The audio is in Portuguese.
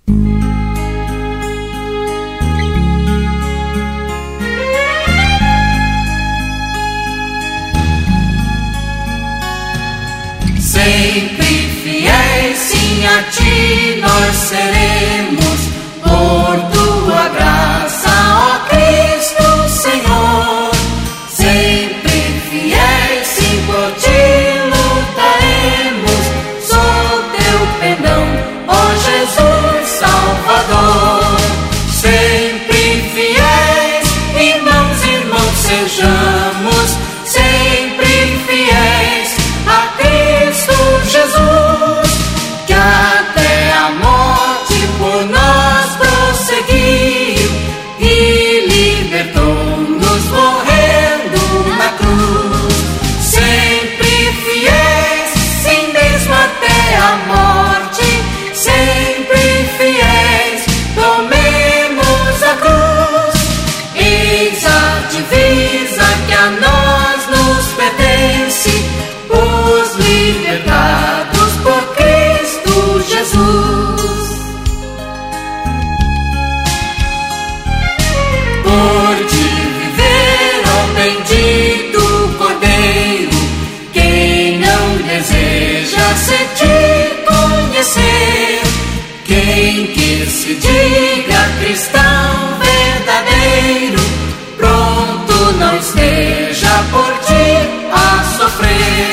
Sempre fiéis, sim, a ti nós seremos, por tua graça, ó Cristo Senhor. Sempre fiéis, sim, por ti lutaremos, sob teu pendão, ó Jesus Salvador. Sempre fiéis, irmãos, sejamos sempre fiéis a Cristo Jesus, que até a morte por nós prosseguiu e libertou-nos morrendo na cruz. Sempre fiéis, sim, mesmo até a morte, sempre fiéis, tomemos a cruz. Eis a divisa que a nós nos pertence, os libertados por Cristo Jesus. Por te viver, ó bendito Cordeiro, quem não deseja se te conhecer, quem que se diga cristão verdadeiro, pronto não esteja por ti a sofrer.